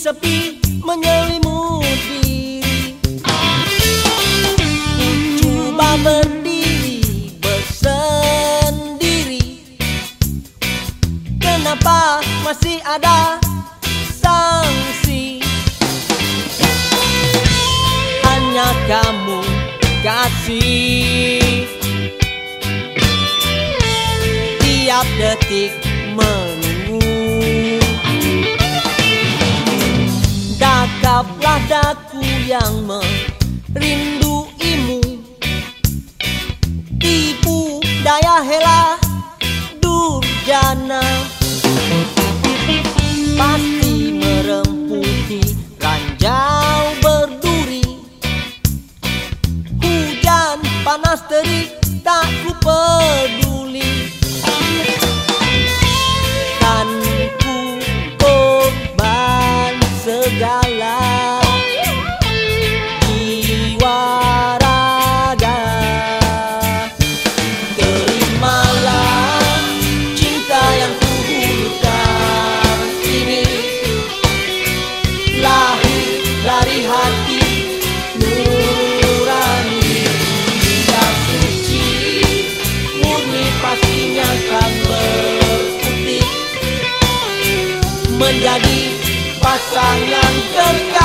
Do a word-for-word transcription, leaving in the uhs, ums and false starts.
sepi menyelimuti. Coba berdiri bersendiri, kenapa masih ada sanksi? Hanya kamu kasih, tiap detik menunggu. Dakaplah daku yang merinduimu, tipu daya hela durjana, pasti meremputi ranjau berduri. Hujan panas terik tak ku peduli, kan ku korban segala jiwa raga. Terimalah cinta yang ku hulurkan ini, lahir dari hati nurani. Dia suci murni, pastinya kan berputih, menjadi pasangan kekal.